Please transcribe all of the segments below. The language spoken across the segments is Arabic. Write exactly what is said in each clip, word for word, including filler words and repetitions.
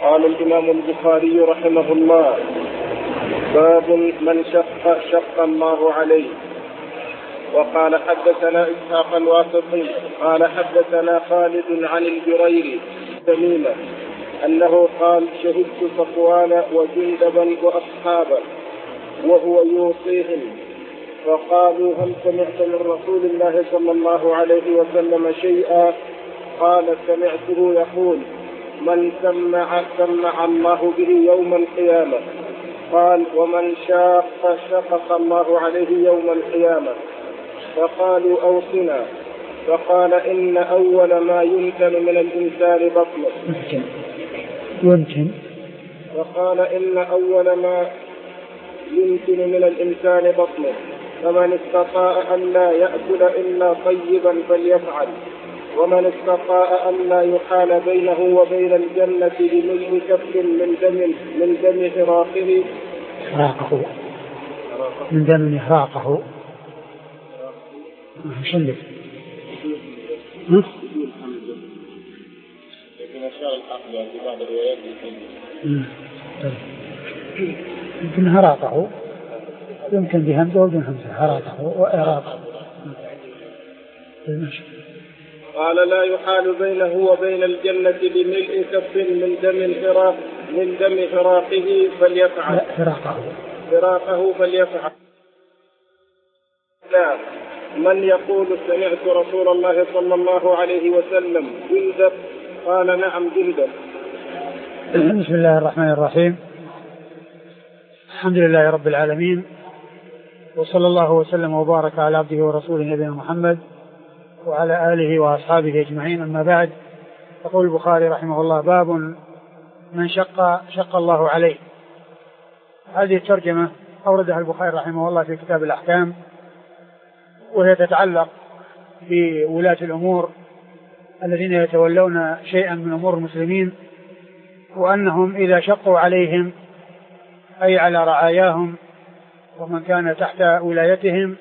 قال الإمام البخاري رحمه الله: باب من شق شق الله عليه. وقال حدثنا إسحاق الواسطي قال حدثنا خالد عن الجريري تميمة أنه قال: شهدت صفوان وجندبا وأصحابه وهو يوصيهم، فقالوا: هل سمعت من رسول الله صلى الله عليه وسلم شيئا؟ قال: سمعته يقول: من سمع سمع الله به يوم القيامة. قال: ومن شاق شقق الله عليه يوم القيامة. فقالوا: أوصنا. فقال: إن أول ما يمكن من الإنسان بطنه. يمكن. فقال: إن أول ما يمكن من الإنسان بطنه، فمن استطاع أن لا يأكل إلا طيبا فليفعل، ومن استطاع أن لا يحال بينه وبين الجنة بملء كف من دم من دم هراقه هراقه من دم هراقه شلت يمكن هراقه، يمكن بهمزة وبدون همزة، هراقه وإراقه. قال: لا يحال بينه وبين الجنة بملء كف من دم هراق من دم هراقه فليفعل هراقه هراقه فليفعل. لا. من يقول: سمعت رسول الله صلى الله عليه وسلم جندب؟ قال: نعم جندب. بسم الله الرحمن الرحيم. الحمد لله رب العالمين، وصلى الله وسلم وبارك على عبده ورسوله نبينا محمد وعلى آله وأصحابه أجمعين. أما بعد، يقول البخاري رحمه الله: باب من شق شق الله عليه. هذه الترجمة أوردها البخاري رحمه الله في كتاب الأحكام، وهي تتعلق بولاة الأمور الذين يتولون شيئا من أمور المسلمين، وأنهم إذا شقوا عليهم أي على رعاياهم ومن كان تحت ولايتهم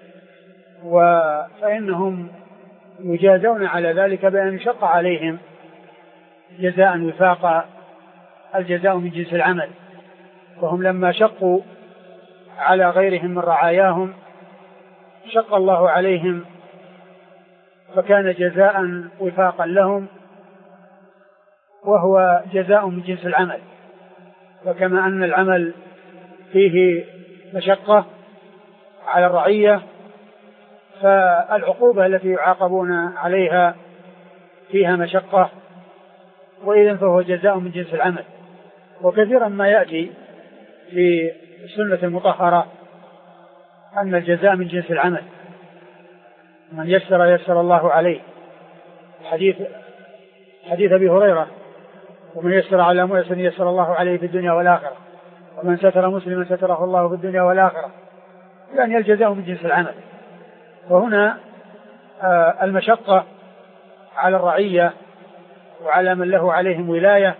فإنهم يجازون على ذلك بأن يشق عليهم جزاء وفاقا، الجزاء من جنس العمل. وهم لما شقوا على غيرهم من رعاياهم شق الله عليهم فكان جزاء وفاقا لهم، وهو جزاء من جنس العمل. وكما أن العمل فيه مشقة على الرعية، فالعقوبة التي يعاقبون عليها فيها مشقة، وإذن فهو جزاء من جنس العمل. وكثيرا ما يأتي في السنة المطهرة أن الجزاء من جنس العمل، من يسر يسر الله عليه. حديث حديث أبي هريرة: ومن يسر على مؤسر يسر الله عليه في الدنيا والآخرة، ومن ستر مسلما ستره الله في الدنيا والآخرة. يعني الجزاء من جنس العمل. وهنا آه المشقة على الرعية وعلى من له عليهم ولاية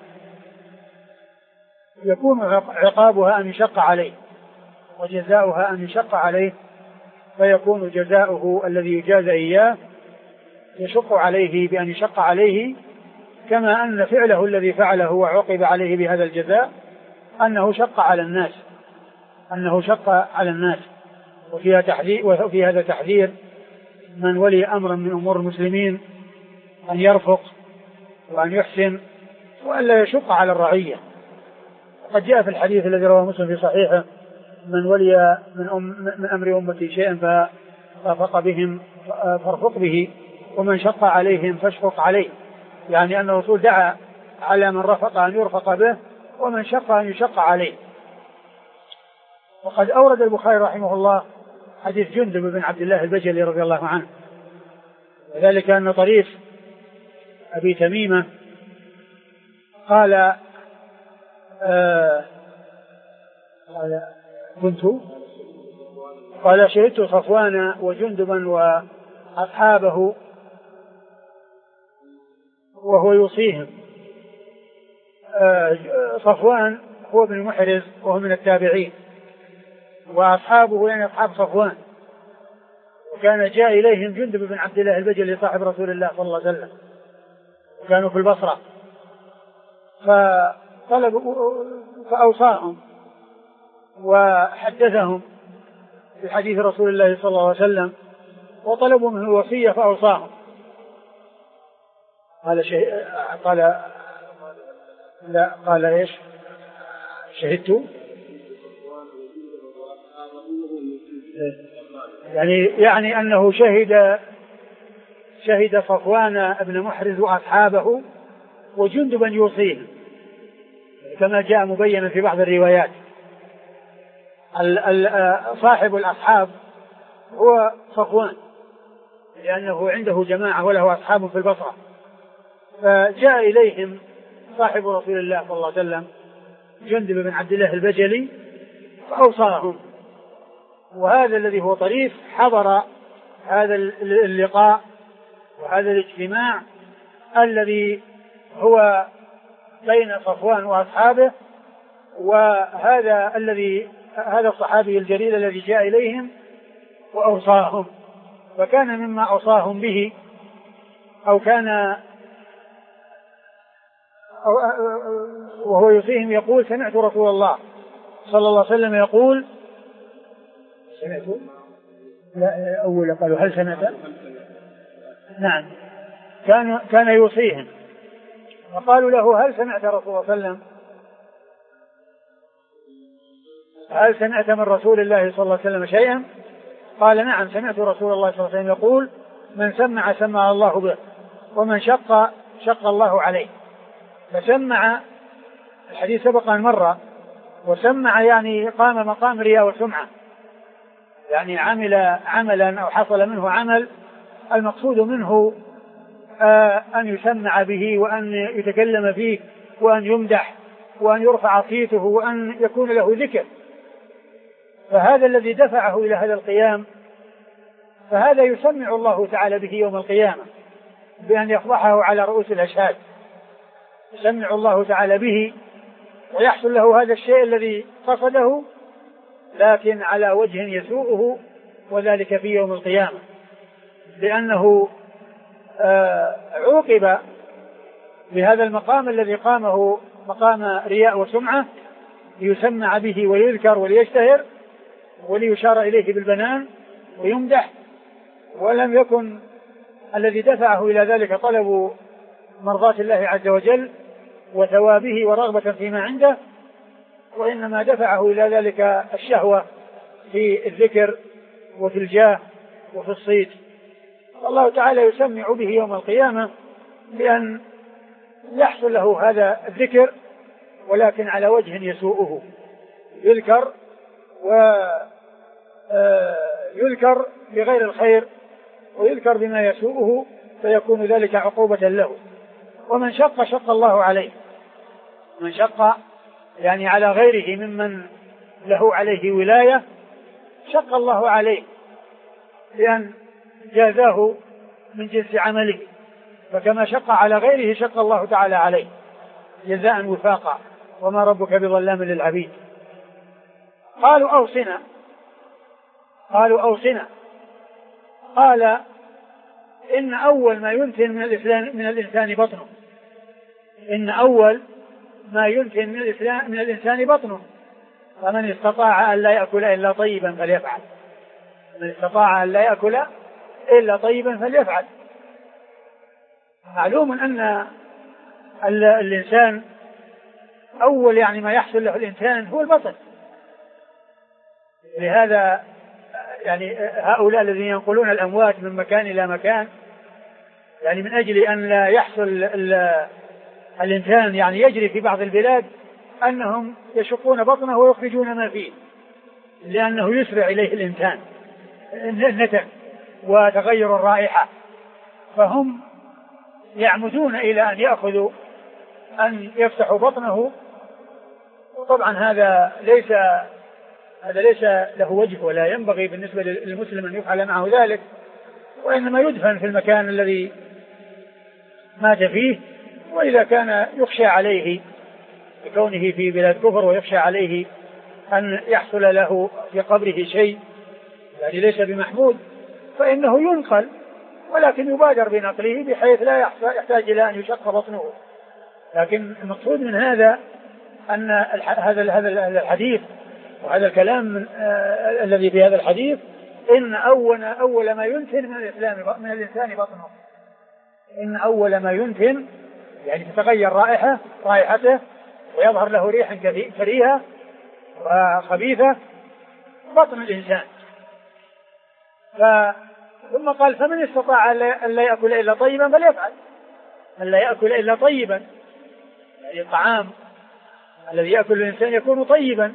يكون عقابها أن يشق عليه، وجزاؤها أن يشق عليه، فيكون جزاؤه الذي يجازى إياه يشق عليه بأن يشق عليه، كما أن فعله الذي فعله وعوقب عليه بهذا الجزاء أنه شق على الناس أنه شق على الناس وفيها تحذير وفي هذا تحذير من ولي أمر من أمور المسلمين أن يرفق وأن يحسن وألا يشق على الرعية. قد جاء في الحديث الذي رواه مسلم في صحيحه: من ولي من, أم من أمر أمتي شيئا فرفق بهم فارفق به، ومن شق عليهم فاشفق عليه. يعني أن الرسول دعا على من رفق أن يرفق به، ومن شق أن يشق عليه. وقد أورد البخاري رحمه الله حديث جندب بن عبد الله البجلي رضي الله عنه، وذلك أن طريف أبي تميمة قال آه قال كنت قال شهدت صفوان وجندبا وأصحابه وهو يوصيهم. آه صفوان هو ابن محرز وهو من التابعين، وأصحابه يعني أصحاب صفوان. وكان جاء إليهم جندب بن عبد الله البجلي صاحب رسول الله صلى الله عليه وسلم، كانوا في البصرة، طلبوا فأوصاهم وحدثهم بحديث رسول الله صلى الله عليه وسلم وطلبوا منه الوصية فأوصاهم. قال شيء قال لا قال ايش شهدت يعني يعني أنه شهد شهد صفوان بن محرز وأصحابه وجندبا يوصيهم كما جاء مبينا في بعض الروايات. صاحب الأصحاب هو صفوان لأنه عنده جماعة وله أصحاب في البصرة، فجاء إليهم صاحب رسول الله صلى الله عليه وسلم جندب بن عبد الله البجلي فأوصاهم، وهذا الذي هو طريف حضر هذا اللقاء وهذا الاجتماع الذي هو بين صفوان وأصحابه، وهذا الذي هذا الصحابي الجليل الذي جاء إليهم وأوصاهم. فكان مما أوصاهم به أو كان أو وهو يوصيهم يقول سمعت رسول الله صلى الله عليه وسلم يقول سمعت لا أول قالوا هل سمعت نعم كان كان يوصيهم فقالوا له هل سمعت رسول الله صلى الله عليه وسلم هل سمعت من رسول الله صلى الله عليه وسلم شيئا؟ قال نعم سمعت رسول الله صلى الله عليه وسلم يقول من سمع سمع الله به ومن شق شق الله عليه. فسمع الحديث سبق أن مر، وسمع يعني قام مقام رياء وسمعة، يعني عمل عملا أو حصل منه عمل المقصود منه آه أن يسمع به وأن يتكلم فيه وأن يمدح وأن يرفع صيته وأن يكون له ذكر. فهذا الذي دفعه إلى هذا القيام فهذا يسمع الله تعالى به يوم القيامة بأن يفضحه على رؤوس الأشهاد، يسمع الله تعالى به ويحصل له هذا الشيء الذي قصده لكن على وجه يسوءه، وذلك في يوم القيامة، لأنه آه عوقب بهذا المقام الذي قامه مقام رياء وسمعة ليسمع به ويذكر وليشتهر وليشار إليه بالبنان ويمدح، ولم يكن الذي دفعه إلى ذلك طلب مرضاة الله عز وجل وثوابه ورغبة فيما عنده، وإنما دفعه إلى ذلك الشهوة في الذكر وفي الجاه وفي الصيت. الله تعالى يسمع به يوم القيامة بأن يحصل له هذا الذكر ولكن على وجه يسوءه، يذكر ويذكر بغير الخير ويذكر بما يسوءه فيكون ذلك عقوبة له. ومن شق شق الله عليه، من شق يعني على غيره ممن له عليه ولاية شق الله عليه لأن جازاه من جنس عمله، فكما شق على غيره شق الله تعالى عليه جزاء وفاقا وما ربك بظلام للعبيد. قالوا أوصنا قالوا أوصنا قال إن أول ما ينتن من الإنسان من الإنسان بطنه إن أول ما ينتن من الإنسان من الإنسان بطنه فمن استطاع أن لا يأكل إلا طيبا فليفعل من استطاع أن لا يأكل إلا طيبا فليفعل. معلوم أن الإنسان أول يعني ما يحصل له الإنسان هو البطن، لهذا يعني هؤلاء الذين ينقلون الأموات من مكان إلى مكان يعني من أجل أن لا يحصل الإنسان يعني يجري في بعض البلاد أنهم يشقون بطنه ويخرجون ما فيه، لأنه يسرع إليه الإنسان النتن وتغير الرائحة، فهم يعمدون إلى أن يأخذوا أن يفتحوا بطنه. وطبعا هذا ليس هذا ليس له وجه ولا ينبغي بالنسبة للمسلم أن يفعل معه ذلك، وإنما يدفن في المكان الذي مات فيه. وإذا كان يخشى عليه بكونه في بلاد كفر ويخشى عليه أن يحصل له في قبره شيء يعني ليس بمحمود فإنه ينقل، ولكن يبادر بنقله بحيث لا يحتاج إلى أن يشق بطنه. لكن المقصود من هذا أن هذا هذا الحديث وهذا الكلام آه الذي في هذا الحديث إن أول أول ما ينتن من الإسلام من الإنسان بطنه. إن أول ما ينتن يعني تتغير رائحة رائحته ويظهر له ريح كريهة وخبيثة بطن الإنسان. ثم قال فمن استطاع أن لا يأكل إلا طيبا فليفعل. أن لا يأكل إلا طيبا يعني الطعام الذي يأكل الإنسان يكون طيبا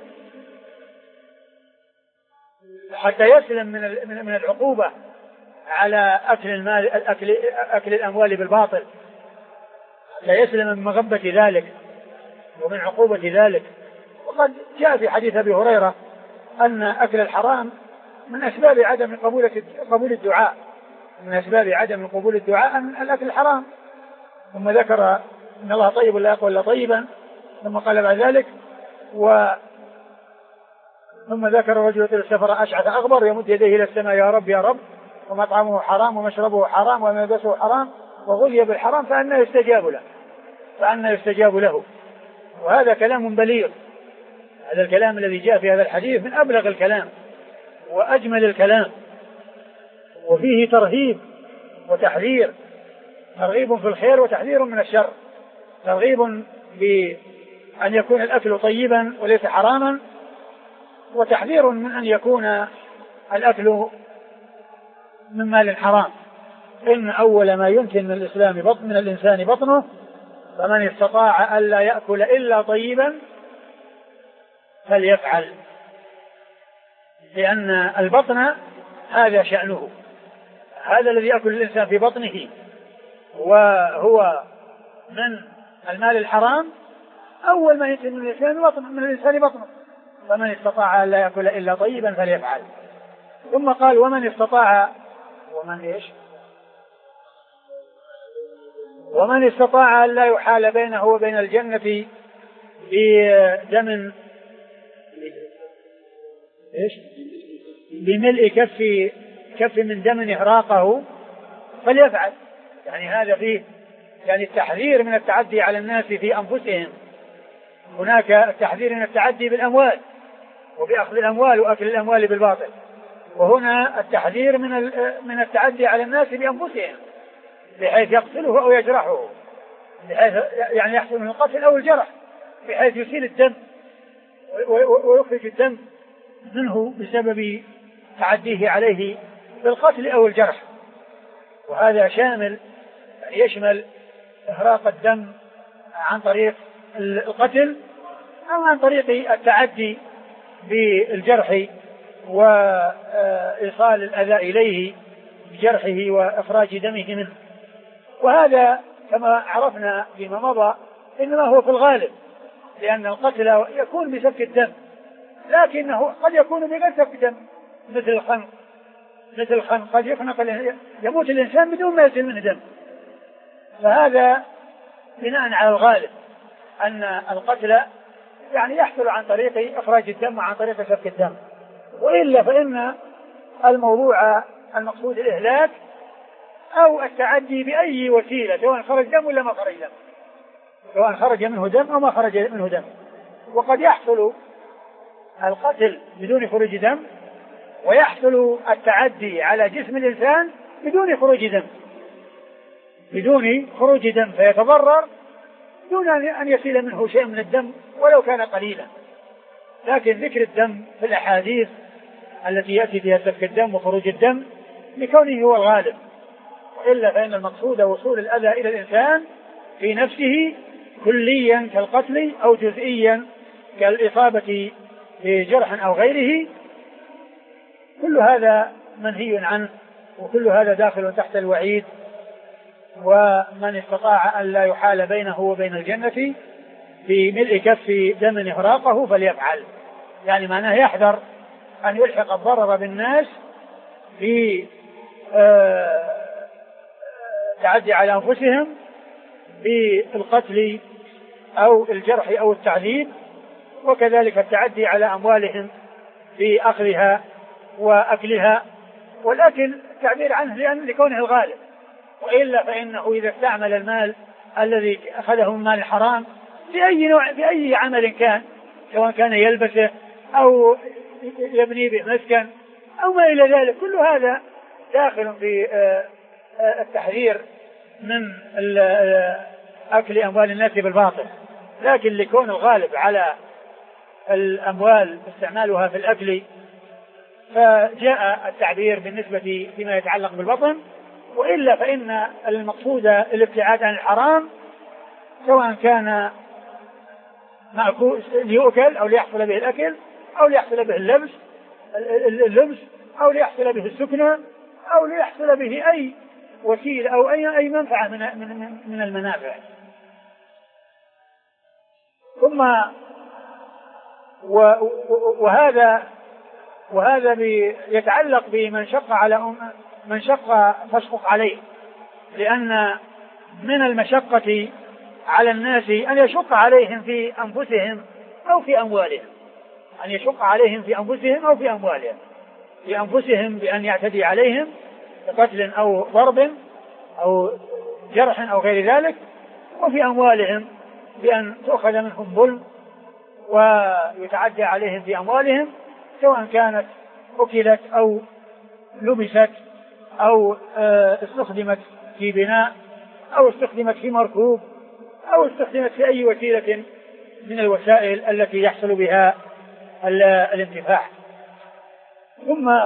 حتى يسلم من من العقوبة على أكل المال أكل أكل الأموال بالباطل، لا يسلم من مغبة ذلك ومن عقوبة ذلك. وقد جاء في حديث أبي هريرة أن أكل الحرام من أسباب عدم قبول قبول الدعاء من أسباب عدم قبول الدعاء من الأكل الحرام. ثم ذكر إن الله طيب لا يقبل إلا طيبا، ثم قال بعد ذلك و ثم ذكر رجل يطيل السفر أشعث أغبر يمد يديه إلى السماء يا رب يا رب ومطعمه حرام ومشربه حرام وملبسه حرام وغذي بالحرام فأنى يستجاب له فأنى يستجاب له. وهذا كلام بليغ. هذا الكلام الذي جاء في هذا الحديث من أبلغ الكلام وأجمل الكلام، وفيه ترهيب وتحذير، ترغيب في الخير وتحذير من الشر. ترغيب بأن يكون الأكل طيبا وليس حراما، وتحذير من أن يكون الأكل من مال حرام. إن أول ما ينتن من الإسلام بطن من الإنسان بطنه فمن استطاع ألا يأكل إلا طيبا فليفعل، لأن البطن هذا شأنه، هذا الذي يأكل الإنسان في بطنه وهو من المال الحرام أول ما ينتن من الإنسان بطن من الإنسان بطنه. فمن استطاع ألا يأكل إلا طيبا فليفعل. ثم قال ومن استطاع ومن إيش ومن استطاع ألا يحال بينه وبين الجنة بدم إيش بملء كف كف من دم إهراقه فليفعل. يعني هذا فيه يعني التحذير من التعدي على الناس في أنفسهم. هناك التحذير من التعدي بالأموال وبأخذ الأموال وأكل الأموال بالباطل، وهنا التحذير من من التعدي على الناس بأنفسهم بحيث يقتله أو يجرحه، بحيث يعني يحصل من القتل أو الجرح بحيث يسيل الدم ويخرج الدم منه بسبب تعديه عليه بالقتل أو الجرح. وهذا شامل يشمل إهراق الدم عن طريق القتل أو عن طريق التعدي بالجرح وإيصال الأذى إليه بجرحه وإخراج دمه منه. وهذا كما عرفنا فيما مضى إنما هو في الغالب، لأن القتل يكون بسفك الدم، لكنه قد يكون بغير سفك الدم مثل الخنق مثل الخنق قد يخنق يموت الإنسان بدون ما يسيل منه دم. فهذا بناء على الغالب أن القتل يعني يحصل عن طريق إخراج الدم وعن طريق سفك الدم، وإلا فإن الموضوع المقصود الإهلاك أو التعدي بأي وسيلة سواء خرج دم ولا ما خرج دم، سواء خرج منه دم أو ما خرج منه دم. وقد يحصل القتل بدون خروج دم ويحصل التعدي على جسم الإنسان بدون خروج دم بدون خروج دم فيتضرر دون أن يسيل منه شيء من الدم ولو كان قليلا. لكن ذكر الدم في الأحاديث التي يأتي فيها سفك الدم وخروج الدم لكونه هو الغالب، وإلا فإن المقصود وصول الأذى إلى الإنسان في نفسه كليا كالقتل أو جزئيا كالإصابة بجرح أو غيره. كل هذا منهي عنه وكل هذا داخل تحت الوعيد. ومن استطاع أن لا يحال بينه وبين الجنة بملء كف دم إهراقه فليفعل، يعني معناه يحذر أن يلحق الضرر بالناس في تعدي على أنفسهم بالقتل أو الجرح أو التعذيب، وكذلك التعدي على أموالهم بأخذها وأكلها. والأكل تعبير عنه لأن لكونه الغالب، وإلا فإنه إذا استعمل المال الذي أخذه من مال الحرام في أي نوع في أي عمل كان، سواء كان يلبسه أو يبني به مسكن أو ما إلى ذلك، كل هذا داخل في التحذير من أكل أموال الناس بالباطل. لكن لكون الغالب على الأموال استعمالها في الأكل فجاء التعبير بالنسبة فيما يتعلق بالبطن، وإلا فإن المقصود الابتعاد عن الحرام، سواء كان مأكول ليؤكل أو ليحصل به الأكل أو ليحصل به اللبس اللبس أو ليحصل به السكنة أو ليحصل به أي وسيلة أو أي أي منفعة من من من المنافع. ثم وهذا وهذا يتعلق بمن شق على أم من شق تشقق عليه، لأن من المشقة على الناس أن يشق عليهم في أنفسهم أو في أموالهم، أن يشق عليهم في أنفسهم أو في أموالهم. في أنفسهم بأن يعتدي عليهم بقتل أو ضرب أو جرح أو غير ذلك، وفي أموالهم بأن تؤخذ منهم ظلم ويتعدى عليهم في أموالهم، سواء كانت أكلت أو لبست أو استخدمت في بناء أو استخدمت في مركوب أو استخدمت في أي وسيلة من الوسائل التي يحصل بها الانتفاع. ثم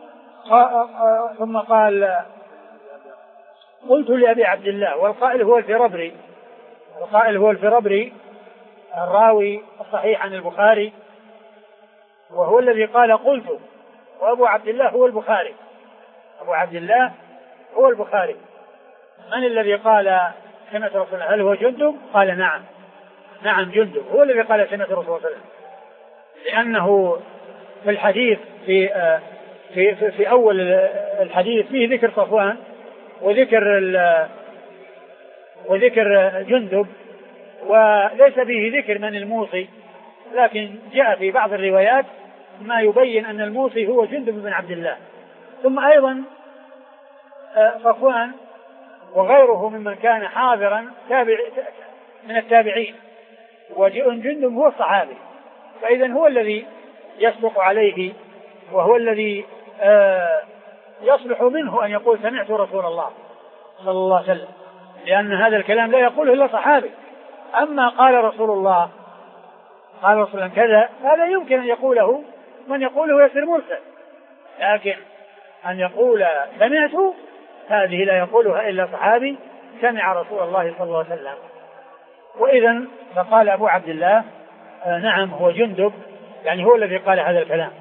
ثم قال قلت لأبي عبد الله، والقائل هو الفربري، القائل هو الفربري الراوي الصحيح عن البخاري، وهو الذي قال قلت، وأبو عبد الله هو البخاري، أبو عبد الله هو البخاري. من الذي قال سمعت رسول الله؟ هل هو جندب؟ قال نعم نعم جندب هو الذي قال سمعت رسول الله، لأنه في الحديث في في في, في أول الحديث فيه ذكر صفوان وذكر وذكر جندب، وليس فيه ذكر من الموصي، لكن جاء في بعض الروايات ما يبين أن الموصي هو جندب بن عبد الله. ثم أيضا صفوان وغيره ممن كان حاضرا تابع من التابعين، وجندب هو الصحابي، فإذا هو الذي يصدق عليه وهو الذي يصلح منه أن يقول سمعت رسول الله صلى الله عليه وسلم، لأن هذا الكلام لا يقوله إلا صحابي. أما قال رسول الله قال رسول الله كذا، هذا يمكن أن يقوله من يقوله يصير مرسل، لكن أن يقول سمعت هذه لا يقولها إلا صحابي سمع رسول الله صلى الله عليه وسلم. وإذا فقال أبو عبد الله آه نعم هو جندب، يعني هو الذي قال هذا الكلام.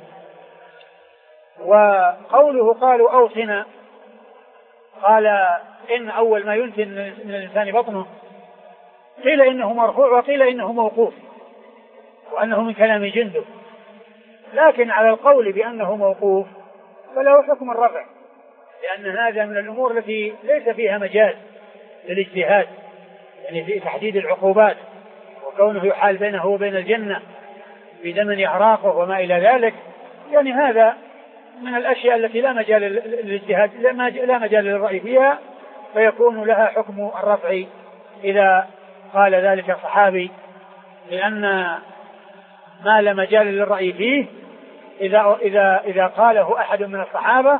وقوله قالوا أوصنا، قال إن أول ما ينتن من الإنسان بطنه، قيل إنه مرفوع وقيل إنه موقوف وأنه من كلام جندب، لكن على القول بأنه موقوف فله حكم الرفع، لأن هذا من الأمور التي ليس فيها مجال للاجتهاد، يعني في تحديد العقوبات، وكونه يحال بينه وبين الجنة بدم يحراقه وما إلى ذلك، يعني هذا من الأشياء التي لا مجال للاجتهاد، لا مجال للرأي فيها، فيكون لها حكم الرفع إذا قال ذلك صحابي، لأن ما لا مجال للرأي فيه إذا إذا إذا قاله أحد من الصحابة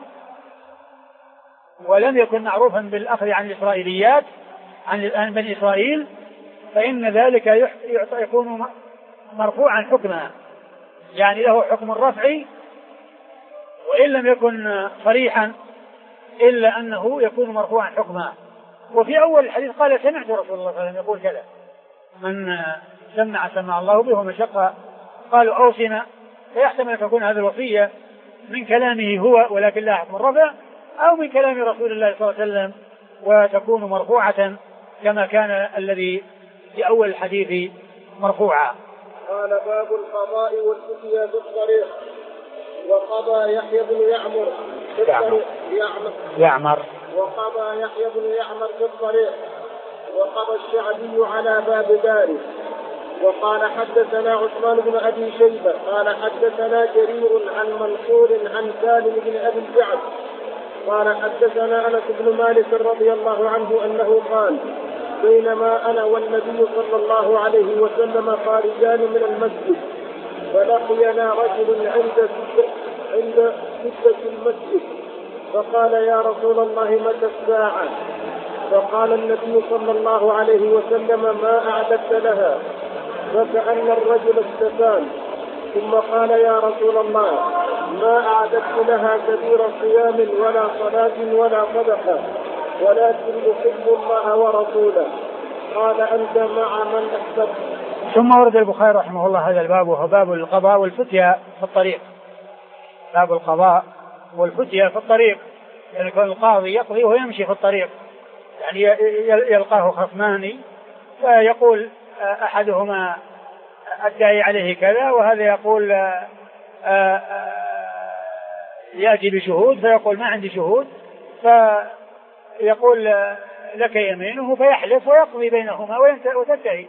ولم يكن معروفا بالأخذ عن الإسرائيليات عن بني إسرائيل، فإن ذلك يكون مرفوعا حكما، يعني له حكم الرفع، وإن لم يكن صريحا إلا أنه يكون مرفوعا حكما. وفي أول الحديث قال سمعت رسول الله صلى الله عليه وسلم يقول كذا، من سمع سمع الله به ومن شق قالوا أوصنا، فيحتمل أن تكون هذه الوصية من كلامه هو ولكن لا حكم الرفع، أو من كلام رسول الله صلى الله عليه وسلم وتكون مرفوعة كما كان الذي في أول الحديث مرفوعا. قال باب القضاء والفتيا بالطريق. وقضى يحيى بن يعمر في الطريق يعمر, يعمر وقضى يحيى بن يعمر في الطريق، وقضى الشعبي على باب داره. وقال حدثنا عثمان بن أبي شيبة قال حدثنا جرير عن منصور عن سالم بن أبي الجعد قال حدثنا أنس بن مالك رضي الله عنه أنه قال بينما أنا والنبي صلى الله عليه وسلم خارجان من المسجد، فلقينا رجل عند عند سدة المسجد فقال: يا رسول الله متى الساعة؟ فقال النبي صلى الله عليه وسلم: ما أعددت لها؟ فكأن الرجل استفان، ثم قال: يا رسول الله ما أعددت لها كبير صيام ولا صلاة ولا صدقة، ولكن أحب الله ورسوله. قال: أنت مع من أحببت. ثم ورد البخاري رحمه الله هذا الباب، وهو باب القضاء والفتيا في الطريق. باب القضاء والفتيا في الطريق، يعني يكون القاضي يقضي وهو يمشي في الطريق، يعني يلقاه خصمان فيقول أحدهما أدعي عليه كذا، وهذا يقول يأتي بشهود فيقول ما عندي شهود، فيقول لك يمينه فيحلف ويقضي بينهما وتنتهي.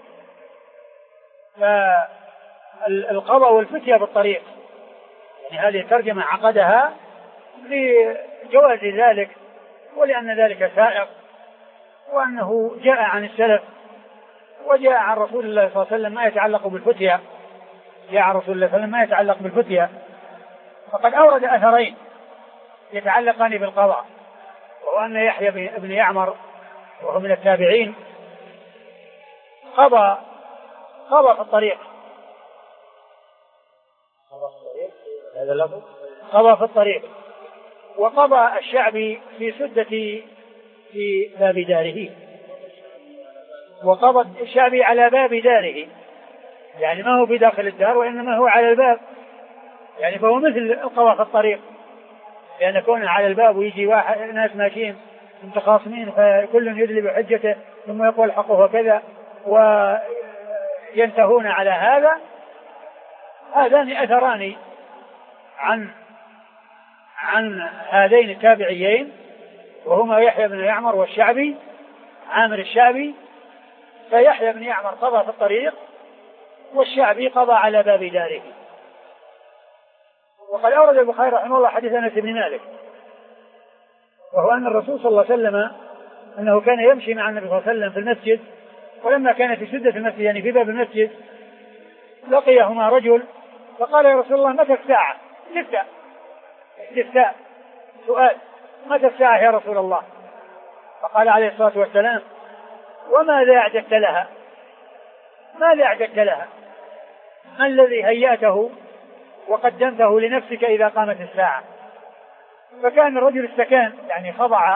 فالقضاء والفتيا بالطريق، يعني هذه الترجمة عقدها لجواز ذلك، ولأن ذلك سائق، وأنه جاء عن السلف، وجاء عن رسول الله صلى الله عليه وسلم ما يتعلق بالفتيا، جاء عن رسول الله صلى الله عليه وسلم ما يتعلق بالفتيا. فقد أورد أثرين يتعلقان بالقضاء، وهو أن يحيى بن يعمر وهو من التابعين قضى قضى في الطريق، هذا اللفظ قضى في الطريق، وقضى الشعبي في سدة في باب داره، وقضى الشعبي على باب داره، يعني ما هو في داخل الدار وإنما هو على الباب، يعني فهو مثل القضاء في الطريق، لأن يعني كونه على الباب ويجي واحد ناس ماشيين متخاصمين فكل يدلي بحجته ثم يقول حقه كذا وينتهون على هذا. هذان أثران عن عن هذين التابعيين، وهما يحيى بن يعمر والشعبي عامر الشعبي. فيحيى بن يعمر قضى في الطريق، والشعبي قضى على باب داره. وقد أورد البخاري رحمه الله حديث أنس بن مالك، وهو أن الرسول صلى الله عليه وسلم أنه كان يمشي مع النبي صلى الله عليه وسلم في المسجد، ولما كان في سدة المسجد يعني في باب المسجد لقيهما رجل فقال: يا رسول الله متى الساعة؟ استفتاء استفتاء سؤال: متى الساعة يا رسول الله؟ فقال عليه الصلاة والسلام: وماذا أعددت لها؟ ماذا أعددت لها؟ ما الذي هيأته وقدمته لنفسك إذا قامت الساعة؟ فكان الرجل استكان، يعني خضع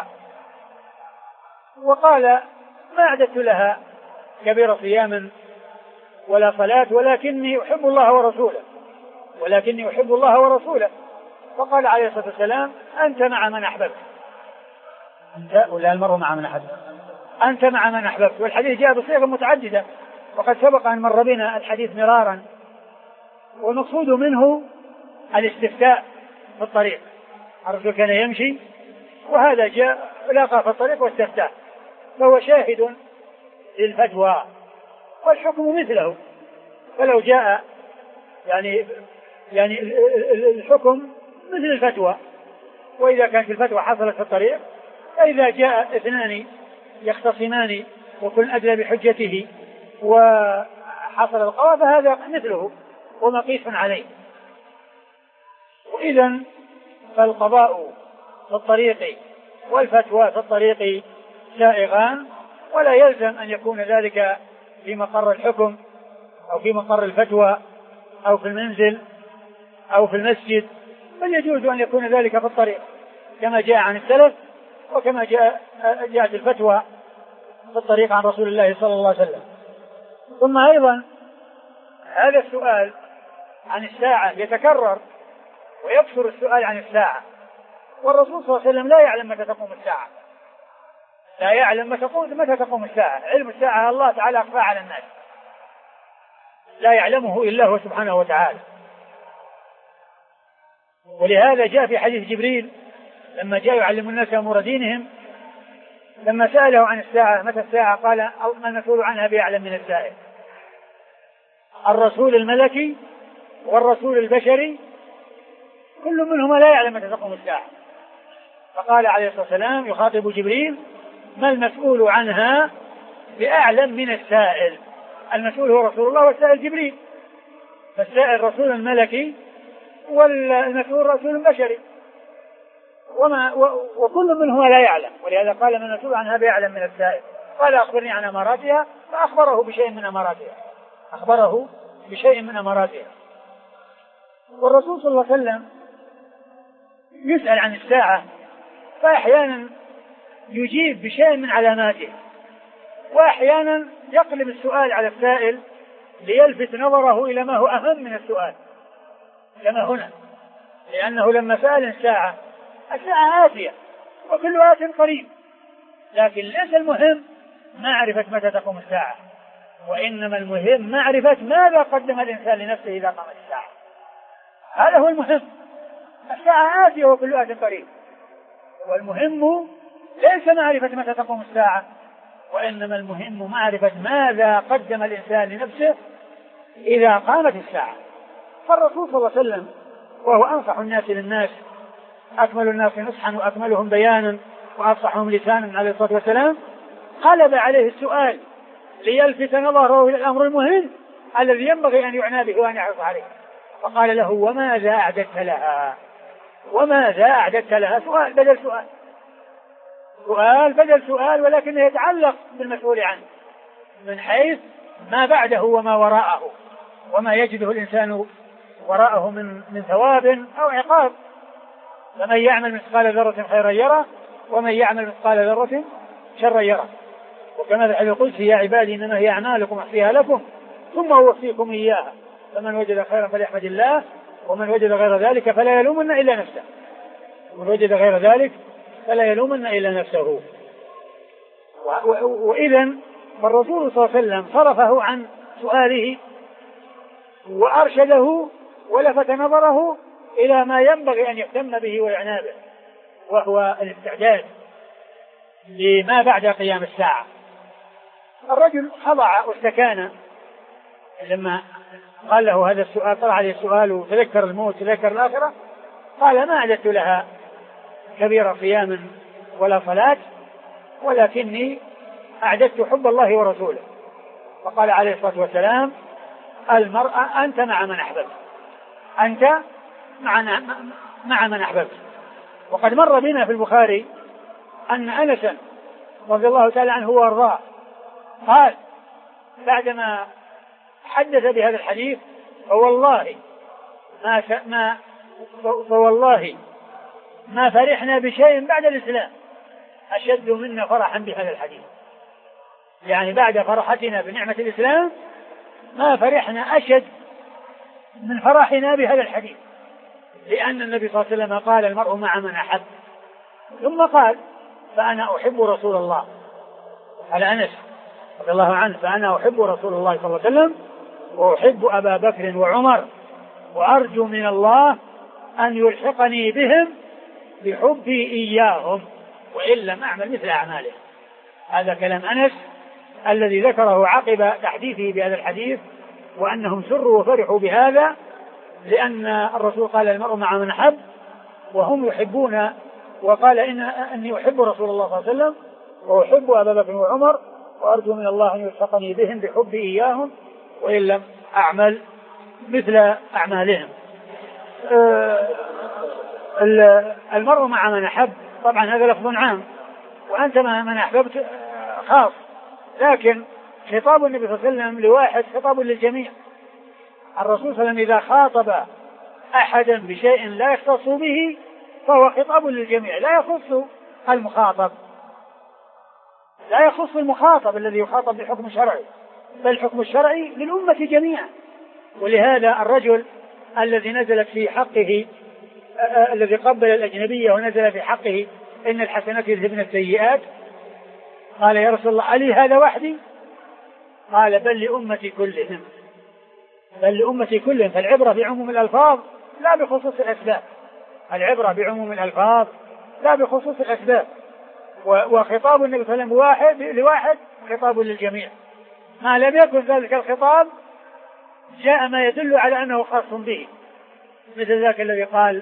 وقال: ما أعددت لها كبير صيام ولا صلاة، ولكني أحب الله ورسوله ولكني أحب الله ورسوله. فقال عليه الصلاة والسلام: أنت مع من أحببت. أنت ولا المرء مع من أحببت؟ أنت مع من أحببت. والحديث جاء بصيغة متعددة، وقد سبق أن مر بنا الحديث مرارا، والمقصود منه الاستفتاء في الطريق. الرسول كان يمشي وهذا جاء لاقى في الطريق واستفتاء، فهو شاهد للفتوى، والحكم مثله. فلو جاء يعني يعني الحكم مثل الفتوى، وإذا كانت الفتوى حصلت في الطريق، فإذا جاء اثنان يختصمان وكل أدلى بحجته وحصل القضاء فهذا مثله ومقيس عليه. وإذن فالقضاء في الطريق والفتوى في الطريق سائغان، ولا يلزم أن يكون ذلك في مقر الحكم أو في مقر الفتوى أو في المنزل أو في المسجد، بل يجوز أن يكون ذلك في الطريق كما جاء عن السلف، وكما جاء جاءت الفتوى في الطريق عن رسول الله صلى الله عليه وسلم. ثم أيضا هذا السؤال عن الساعة يتكرر ويكثر السؤال عن الساعة، والرسول صلى الله عليه وسلم لا يعلم متى تقوم الساعة، لا يعلم متى تقوم متى تقوم الساعة. علم الساعة الله تعالى أخفى على الناس، لا يعلمه إلا هو سبحانه وتعالى. ولهذا جاء في حديث جبريل لما جاء يعلم الناس أمور دينهم، لما سأله عن الساعة متى الساعة قال: ما المسؤول عنها بأعلم من السائل. الرسول الملكي والرسول البشري كل منهما لا يعلم متى تقوم الساعة. فقال عليه الصلاة والسلام يخاطب جبريل: ما المسؤول عنها بأعلم من السائل. المسؤول هو رسول الله والسائل جبريل، فالسائل رسول ملكي والمسؤول رسول بشري، وما وكل منهما لا يعلم، ولهذا قال من المسؤول عنها بأعلم من السائل. قال أخبرني عن أماراتها، فأخبره بشيء من أماراتها أخبره بشيء من أماراتها. والرسول صلى الله عليه وسلم يسأل عن الساعة، فأحيانا يجيب بشيء من علاماته، وأحيانا يقلب السؤال على السائل ليلفت نظره إلى ما هو أهم من السؤال، كما هنا، لأنه لما سأل الساعة، الساعة آتية وكل آت قريب، لكن ليس المهم معرفة متى تقوم الساعة، وإنما المهم معرفة ماذا قدم الإنسان لنفسه إذا قامت الساعة. هذا هو المهم. الساعة آتية وكل آت قريب، والمهم ليس معرفة متى تقوم الساعة، وإنما المهم معرفة ماذا قدم الإنسان لنفسه إذا قامت الساعة. فالرسول صلى الله عليه وسلم وهو أنصح الناس للناس، أكمل الناس نصحا وأكملهم بيانا وأفصحهم لسانا عليه الصلاة والسلام، قلب عليه السؤال ليلفت نظره إلى الأمر المهم الذي ينبغي أن يعنى به وأن يعرض عليه، فقال له: وماذا أعددت لها؟ وماذا أعددت لها؟ سؤال بدل سؤال، سؤال بدل سؤال، ولكنه يتعلق بالمسؤول عنه من حيث ما بعده وما وراءه، وما يجده الإنسان وراءه من من ثواب أو عقاب. فمن يعمل مثقال ذرة خيرا يره، ومن يعمل مثقال ذرة شرا يره. وكما في الحديث القدسي: يا عبادي إنما هي أعمالكم أحصيها لكم ثم أوفيكم إياها، فمن وجد خيرا فليحمد الله، ومن وجد غير ذلك فلا يلومن إلا نفسه ومن وجد غير ذلك فلا يلومن إلا نفسه. وإذا فالرسول صلى الله عليه وسلم صرفه عن سؤاله وأرشده ولفت نظره إلى ما ينبغي أن يهتم به ويعنى به، وهو الاستعداد لما بعد قيام الساعة. الرجل خضع واستكان لما قال له هذا السؤال، طلع عليه السؤال وتذكر الموت تذكر الآخرة، قال: ما أعددت لها كبير صيام ولا صلاة، ولكني أعددت حب الله ورسوله. فقال عليه الصلاة والسلام: المرأة أنت مع من أحببت، أنت مع مع من أحببت. وقد مر بنا في البخاري أن أنسا رضي الله تعالى عنه وارضاه قال بعدما حدث بهذا الحديث: فوالله ما ما فوالله ما فرحنا بشيء بعد الإسلام أشد منا فرحا بهذا الحديث. يعني بعد فرحتنا بنعمة الإسلام ما فرحنا أشد من فرحنا بهذا الحديث، لأن النبي صلى الله عليه وسلم قال: المرء مع من أحب. ثم قال: فأنا أحب رسول الله. على أنس رضي الله عنه: فأنا أحب رسول الله صلى الله عليه وسلم، وأحب أبا بكر وعمر، وأرجو من الله أن يلحقني بهم بحبي إياهم وإن لم أعمل مثل أعماله. هذا كلام أنس الذي ذكره عقب تحديثه بهذا الحديث، وأنهم سروا وفرحوا بهذا لأن الرسول قال: المرء مع من أحب، وهم يحبون، وقال: إن أني أحب رسول الله صلى الله عليه وسلم وأحب أبا بكر وعمر، وأرجو من الله أن يلحقني بهم بحبي إياهم وإن لم أعمل مثل أعمالهم. المرء مع من أحب طبعا هذا لفظ عام، وأنت مع من أحببت خاص، لكن خطاب النبي صلى الله عليه وسلم لواحد خطاب للجميع. الرسول صلى الله عليه وسلم إذا خاطب أحدا بشيء لا يختص به فهو خطاب للجميع، لا يخص المخاطب، لا يخص المخاطب الذي يخاطب بحكم شرعي، بل الحكم الشرعي للأمة جميعا. ولهذا الرجل الذي نزلت في حقه آه الذي قبل الأجنبية ونزل في حقه إن الحسنات يذهبن السيئات، قال: يا رسول الله ألي هذا وحدي؟ قال: بل لأمتي كلهم، بل لأمتي كلهم. فالعبرة بعموم الألفاظ لا بخصوص الأسباب، العبرة بعموم الألفاظ لا بخصوص الأسباب. وخطاب النبي صلى الله عليه وسلم واحد لواحد خطاب للجميع. ما لم يكن ذلك الخطاب جاء ما يدل على أنه خاص به، مثل ذاك الذي قال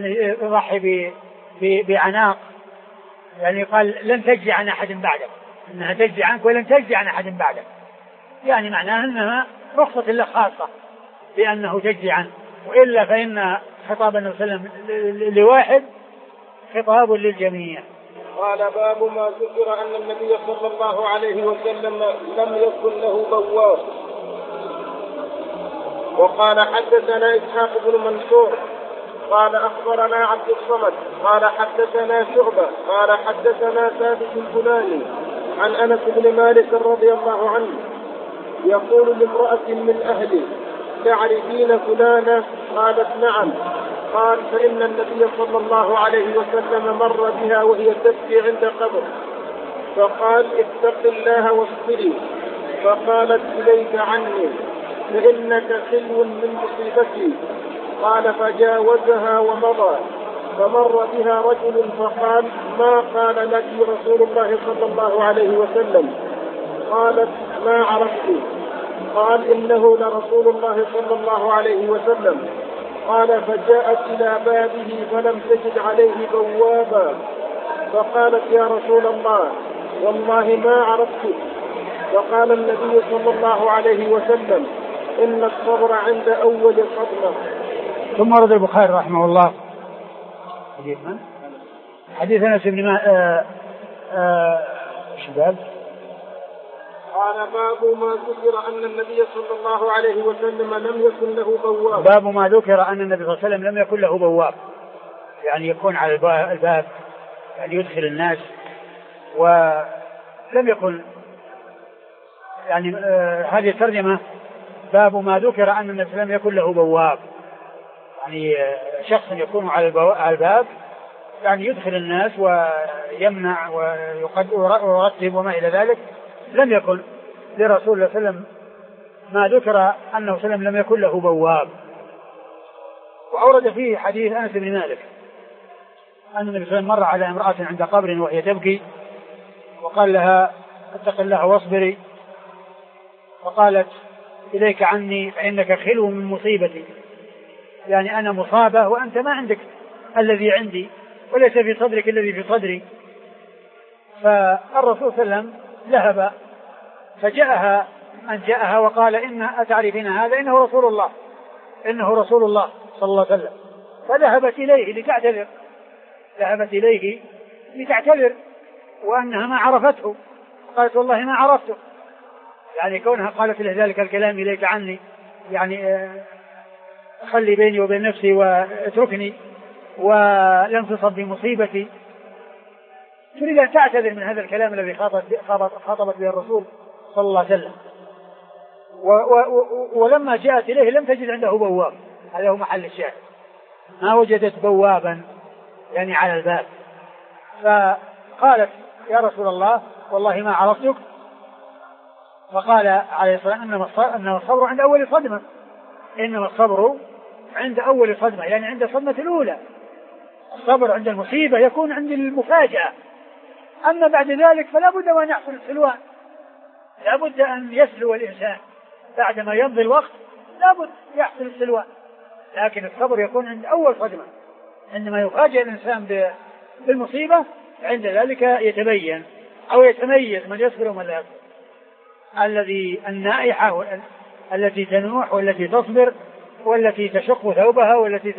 يضحي بعناق، يعني قال: لن تجزي عن أحد بعدك، أنها تجزي عنك ولن تجزي عن أحد بعدك، يعني معناها أنها رخصة له خاصة بأنه تجزي عنه، وإلا فإن خطاب النبي صلى الله عليه وسلم لواحد خطاب للجميع. قال باب ما ذكر أن النبي صلى الله عليه وسلم لم يكن له بواب. وقال حدثنا إسحاق بن منصور قال أخبرنا عبد الصمد قال حدثنا شعبة قال حدثنا ثابت البناني عن أنس بن مالك رضي الله عنه يقول لامرأة من أهله تعرفين فلانة؟ قالت نعم. قال فإن النبي صلى الله عليه وسلم مر بها وهي تبكي عند قبر فقال اتق الله واصبري، فقالت إليك عني فإنك خلو من مصيبتي. قال فجاوزها ومضى، فمر بها رجل فقال ما قال لك رسول الله صلى الله عليه وسلم؟ قالت ما عرفت. قال إنه لرسول الله صلى الله عليه وسلم. قال فجاءت إلى بابه فلم تجد عليه بوابا، فقالت يا رسول الله والله ما عرفت. فقال النبي صلى الله عليه وسلم إن الصبر عند أول صدمة. ثم ورد البخاري رحمه الله حديث أنس بن مالك شباب قال باب ما ذكر أن النبي صلى الله عليه وسلم لم يكن له بواب. باب ما ذكر أن النبي صلى الله عليه وسلم لم يكن له بواب، يعني يكون على الباب يعني يدخل الناس، ولم يكن يعني آه هذه الترجمة باب ما ذكر أن النبي صلى الله عليه وسلم يكون له بواب، يعني آه شخص يكون على الباب يعني يدخل الناس ويمنع ويرتب وما إلى ذلك. لم يكن لرسول الله صلى الله عليه وسلم ما ذكر أنه صلى الله عليه وسلم لم يكن له بواب. وأورد فيه حديث أنس بن مالك أن النبي صلى الله عليه وسلم مر على امرأة عند قبر وهي تبكي وقال لها اتق الله واصبري، فقالت إليك عني فإنك خلو من مصيبتي، يعني أنا مصابة وأنت ما عندك الذي عندي وليس في صدرك الذي في صدري. فالرسول صلى الله عليه وسلم ذهب فجاءها من جاءها وقال إن أتعرفين هذا؟ إنه رسول الله إنه رسول الله صلى الله عليه وسلم. فذهبت إليه لتعتذر ذهبت إليه لتعتذر وأنها ما عرفته، قالت والله ما عرفته، يعني كونها قالت له ذلك الكلام إليك عني يعني خلي بيني وبين نفسي واتركني ولم تصب بمصيبتي، تريد أن تعتذر من هذا الكلام الذي خاطبت به الرسول صلى الله عليه وسلم. و و ولما جاءت إليه لم تجد عنده بواب، هذا هو محل الشاهد، ما وجدت بوابا يعني على الباب. فقالت يا رسول الله والله ما عرفتك. فقال عليه الصلاة والسلام إنما الصبر عند أول صدمة، إنما الصبر عند أول صدمة، يعني عند الصدمة الأولى. الصبر عند المصيبة يكون عند المفاجأة، أما بعد ذلك فلا بد أن يحصل السلوان، لا بد أن يسلو الإنسان بعدما يمضي الوقت، لا بد يحصل السلوان. لكن الصبر يكون عند أول صدمة، عندما يفاجئ الإنسان بالمصيبة عند ذلك يتبين أو يتميز من يصبر ومن لا يصبر. الذي النائحة التي تنوح والتي تصبر والتي تشق ثوبها والتي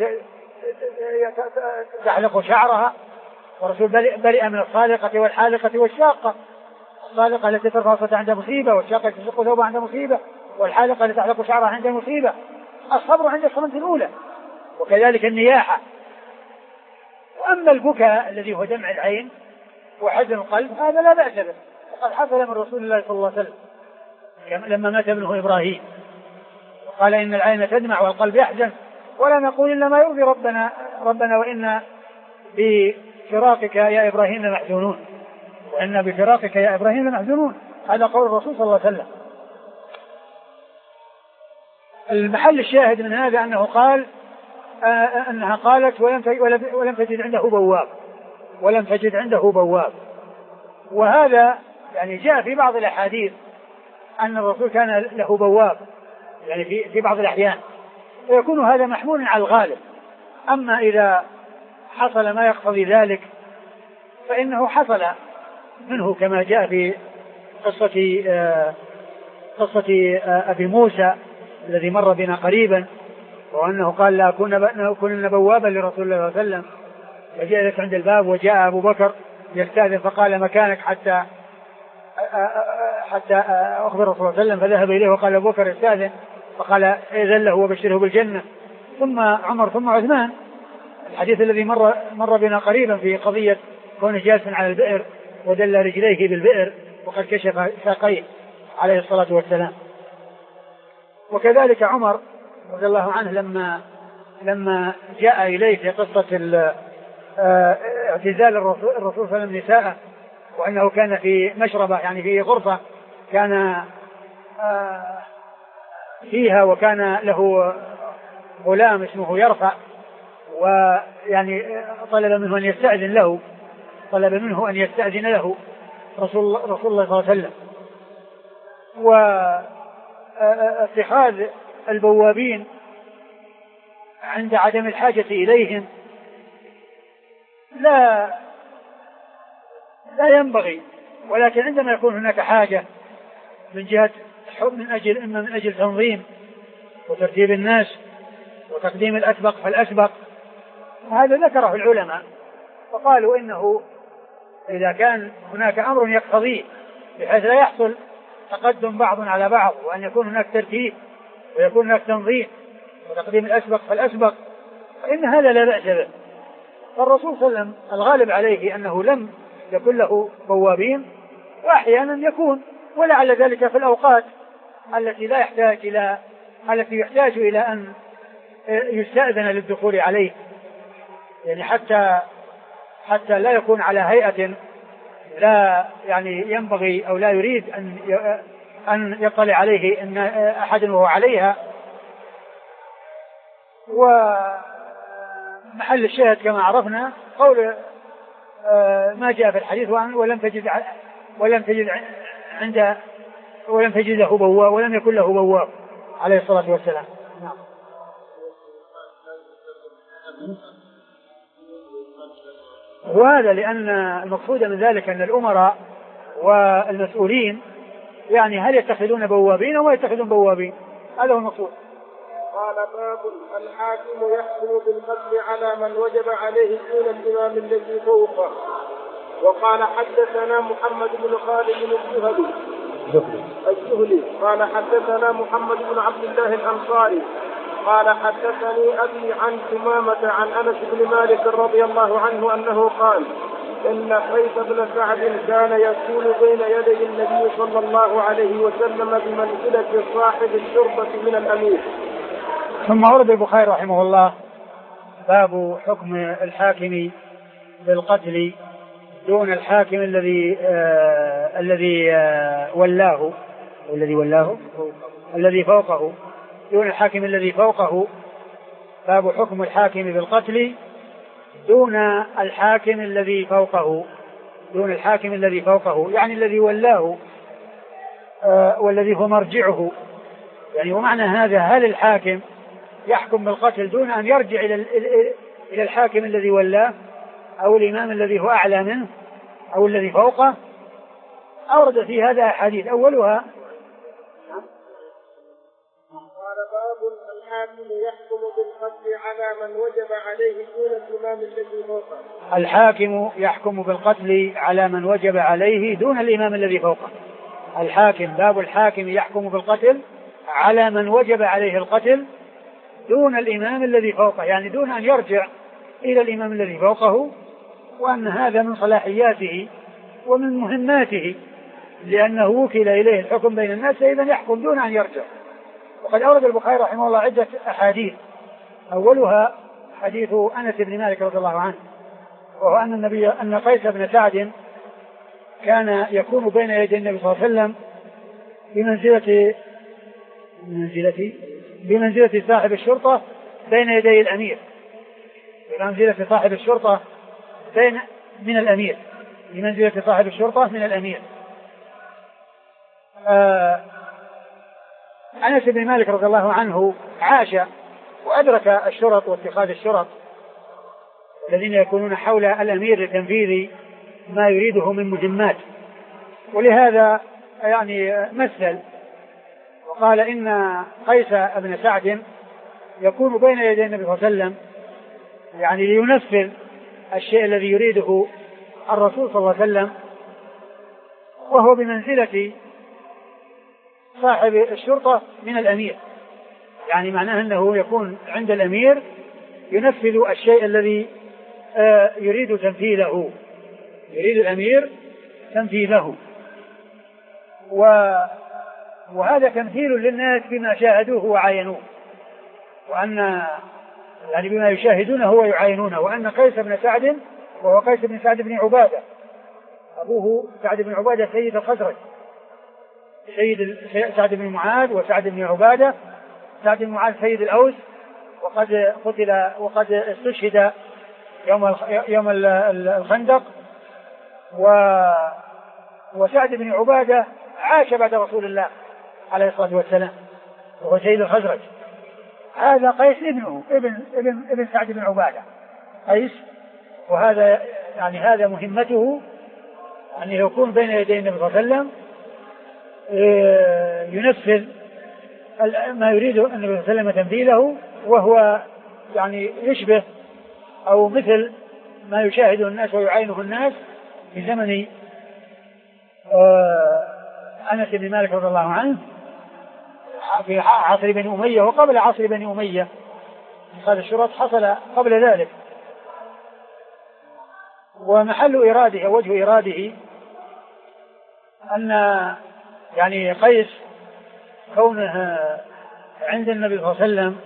تحلق شعرها، والرسول برئ من الصالقة والحالقة والشاقة. الصالقة التي ترفع صوتها عند مصيبة، والشاقة التي تشق ثوبها عند مصيبة، والحالقة التي تحلق شعرها عند مصيبة. الصبر عند الصدمة الأولى، وكذلك النياحة. وأما البكاء الذي هو دمع العين وحزن القلب هذا لا بأس به، وقد حصل من رسول الله صلى الله عليه وسلم لما مات ابنه إبراهيم وقال إن العين تدمع والقلب يحزن ولا نقول إلا ما يرضي ربنا ربنا وإنا بفراقك يا إبراهيم لمحزونون وإنا بفراقك يا إبراهيم لمحزونون. هذا قول الرسول صلى الله عليه وسلم. المحل الشاهد من هذا أنه قال آه أنها قالت ولم تجد عنده بواب ولم تجد عنده بواب. وهذا يعني جاء في بعض الأحاديث أن الرسول كان له بواب، يعني في في بعض الأحيان، ويكون هذا محمول على الغالب. أما إذا حصل ما يقتضي ذلك فإنه حصل منه كما جاء في قصة قصة أبي موسى الذي مر بنا قريبا، وأنه قال لا أكون بوابا لرسول الله صلى الله عليه وسلم، فجلس عند الباب وجاء أبو بكر يستأذن فقال مكانك حتى حتى أخبر الرسول صلى الله عليه وسلم، فذهب إليه وقال أبو بكر يستأذن فقال إذن له وبشره بالجنة. ثم عمر ثم عثمان، الحديث الذي مر مر بنا قريبا في قضية كونه جالسا على البئر ودل رجليه بالبئر وقد كشف ساقيه عليه الصلاة والسلام. وكذلك عمر رضي الله عنه لما لما جاء إليه في قصة اعتزال الرسول صلى الله عليه وسلم نساءه، وأنه كان في مشربة يعني في غرفة كان فيها وكان له غلام اسمه يرفع، ويعني طلب منه أن يستأذن له طلب منه أن يستأذن له رسول, رسول الله صلى الله عليه وسلم. واتخاذ البوابين عند عدم الحاجة إليهم لا لا ينبغي، ولكن عندما يكون هناك حاجة من جهة من أجل إما من أجل تنظيم وترتيب الناس وتقديم الأسبق فالأسبق، هذا ذكره العلماء وقالوا إنه إذا كان هناك أمر يقتضيه بحيث لا يحصل تقدم بعض على بعض وأن يكون هناك ترتيب ويكون هناك تنظيم وتقديم الأسبق فالأسبق، فإن هذا لا بأس به. فالرسول صلى الله عليه وسلم الغالب عليه أنه لم يكن له بوابين، وأحيانا يكون، ولعل ذلك في الأوقات التي لا يحتاج إلى التي يحتاج إلى أن يستأذن للدخول عليه، يعني حتى حتى لا يكون على هيئة لا يعني ينبغي أو لا يريد أن أن يطلع عليه أن أحد وهو عليها. ومحل الشاهد كما عرفنا قول ما جاء في الحديث ولم تجد ولم تجد عند ولم تجد له بواب ولم يكن له بواب عليه الصلاة والسلام. نعم. وهذا لأن المقصود من ذلك أن الأمراء والمسؤولين يعني هل يتخذون بوابين أو ما يتخذون بوابين، هذا هو المقصود. قال باب الحاكم يحكم بالقتل على من وجب عليه دون الإمام الذي فوقه. وقال حدثنا محمد بن خالد الزهري الزهري قال حدثنا محمد بن عبد الله الأنصاري قال حدثني أبي عن ثمامة عن أنس بن مالك رضي الله عنه أنه قال إن قيس بن سعد كان يكون بين يدي النبي صلى الله عليه وسلم بمنزلة صاحب الشرطة من الأمير. ثم ورد البخاري رحمه الله باب حكم الحاكم بالقتل دون الحاكم الذي آه الذي آه ولاه الذي ولاه الذي فوقه دون الحاكم الذي فوقه. باب حكم الحاكم بالقتل دون الحاكم الذي فوقه دون الحاكم الذي فوقه يعني الذي ولاه آه والذي هو مرجعه. يعني ومعنى هذا هل الحاكم يحكم بالقتل دون أن يرجع إلى إلى الحاكم الذي ولاه أو الإمام الذي هو أعلى منه أو الذي فوقه؟ أورد في هذا أحاديث أولها قال باب الحاكم يحكم بالقتل على من وجب عليه دون الإمام الذي فوقه. الحاكم يحكم بالقتل على من وجب عليه دون الإمام الذي فوقه. الحاكم باب الحاكم يحكم بالقتل على من وجب عليه القتل دون الإمام الذي فوقه، يعني دون أن يرجع إلى الإمام الذي فوقه، وأن هذا من صلاحياته ومن مهماته لأنه وكل إليه الحكم بين الناس، إذا يحكم دون أن يرجع. وقد أورد البخاري رحمه الله عدة أحاديث أولها حديث أنس بن مالك رضي الله عنه، وهو أن النبي أن قيس بن سعد كان يكون بين يدي النبي صلى الله عليه وسلم بمنزلة بمنزلة بمنزلة صاحب الشرطة بين يدي الأمير، بمنزلة صاحب الشرطة بين من الأمير بمنزلة صاحب الشرطة من الأمير. آه أنس بن مالك رضي الله عنه عاش وأدرك الشرط واتخاذ الشرط الذين يكونون حول الأمير لتنفيذ ما يريده من مهمات، ولهذا يعني مثل وقال إن قيس بن سعد يكون بين يدي النبي صلى الله عليه وسلم يعني لينفذ الشيء الذي يريده الرسول صلى الله عليه وسلم، وهو بمنزلة صاحب الشرطة من الأمير، يعني معناه أنه يكون عند الأمير ينفذ الشيء الذي يريد تنفيذه، يريد الأمير تنفيذه. وهذا تمثيل للناس بما شاهدوه وعاينوه، وأن يعني بما يشاهدونه ويعاينونه، وأن قيس بن سعد وهو قيس بن سعد بن عبادة أبوه سعد بن عبادة سيد الخزرج، سيد سعد بن معاذ وسعد بن عبادة. سعد بن معاذ سيد الأوس، وقد قتل وقد استشهد يوم يوم الخندق. وسعد بن عبادة عاش بعد رسول الله عليه الصلاة والسلام وهو سيد الخزرج. هذا قيس ابنه ابن ابن ابن سعد بن عبادة قيس، وهذا يعني هذا مهمته أن يكون بين يدي النبي صلى الله عليه وسلم ينفذ ما يريد النبي صلى الله عليه وسلم تنفيذه، وهو يعني يشبه أو مثل ما يشاهده الناس ويعاينه الناس في زمن أنس بن مالك رضي الله عنه في عصر بني أمية وقبل عصر بني أمية. هذا الشرط حصل قبل ذلك. ومحل إراده أو وجه إراده أن يعني قيس كونه عند النبي صلى الله عليه وسلم،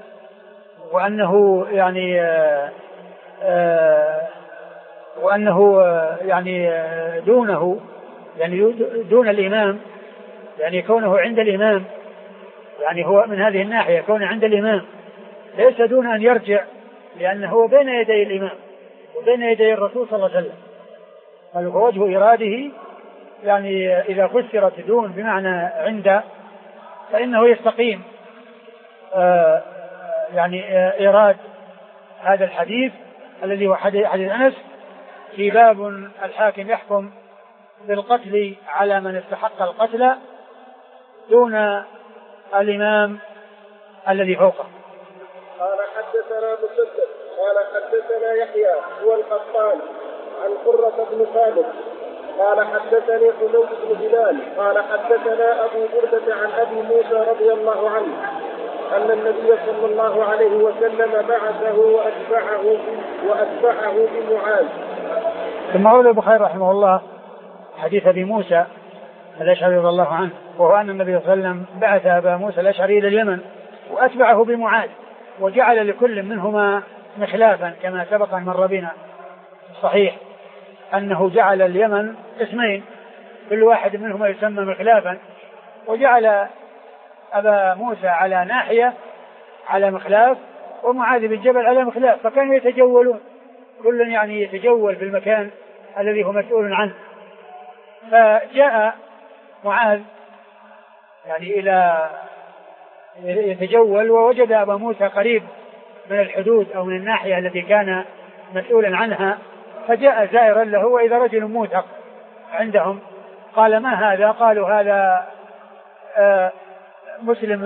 وأنه يعني آآ آآ وأنه يعني دونه يعني دون الإمام، يعني كونه عند الإمام، يعني هو من هذه الناحية كونه عند الإمام ليس دون أن يرجع، لأنه هو بين يدي الإمام وبين يدي الرسول صلى الله عليه وسلم. قال وجه إراده يعني إذا فسرت دون بمعنى عند فإنه يستقيم آه يعني آه إيراد هذا الحديث الذي هو حديث أنس في باب الحاكم يحكم بالقتل على من استحق القتل دون الإمام الذي فوقه. قال حدثنا مسدد قال حدثنا يحيى هو القطان عن قرة بن ثابت قال حدثني حميد بن هلال قال حدثنا أبو بردة عن أبي موسى رضي الله عنه أن النبي صلى الله عليه وسلم بعثه وأتبعه وأتبعه بمعاذ. ثم روى البخاري رحمه الله حديث أبي موسى الأشعري رضي الله عنه، وهو أن النبي صلى الله عليه وسلم بعث أبا موسى الأشعري إلى اليمن وأتبعه بمعاذ، وجعل لكل منهما مخلافا كما سبق أن مر بنا صحيح أنه جعل اليمن اسمين كل واحد منهما يسمى مخلافا، وجعل أبا موسى على ناحية على مخلاف ومعاذ بن جبل على مخلاف، فكانوا يتجولون كل يعني يتجول في المكان الذي هو مسؤول عنه. فجاء معاذ يعني إلى يتجول ووجد أبا موسى قريب من الحدود أو من الناحية التي كان مسؤولا عنها، فجاء زائرا له وإذا رجل موثق عندهم. قال ما هذا؟ قالوا هذا آه مسلم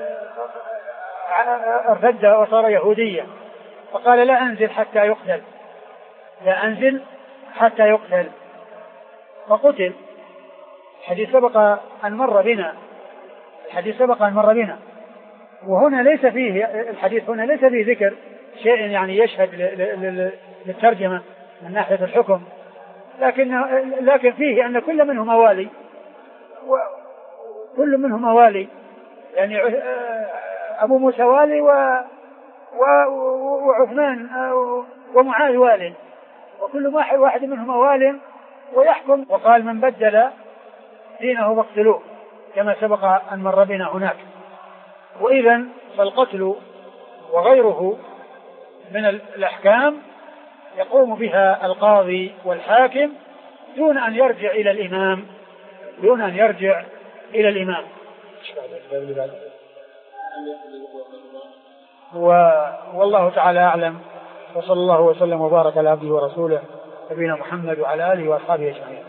آه ارتد وصار يهوديا. فقال لا أنزل حتى يقتل، لا أنزل حتى يقتل، فقتل. الحديث سبق أن مر بنا الحديث سبق أن مر بنا وهنا ليس فيه الحديث هنا ليس فيه ذكر شيء يعني يشهد للترجمة من ناحية الحكم، لكن لكن فيه أن كل منهما والي وكل منهما والي، يعني أبو موسى والي وعثمان ومعاذ والي، وكل واحد واحد منهما والي ويحكم. وقال من بدل دينه فاقتلوه كما سبق أن مر بنا هناك. وإذن فالقتل وغيره من الأحكام يقوم بها القاضي والحاكم دون أن يرجع إلى الإمام دون أن يرجع إلى الإمام. والله تعالى أعلم، وصلى الله وسلم وبارك على عبده ورسوله نبينا محمد وعلى آله وأصحابه أجمعين.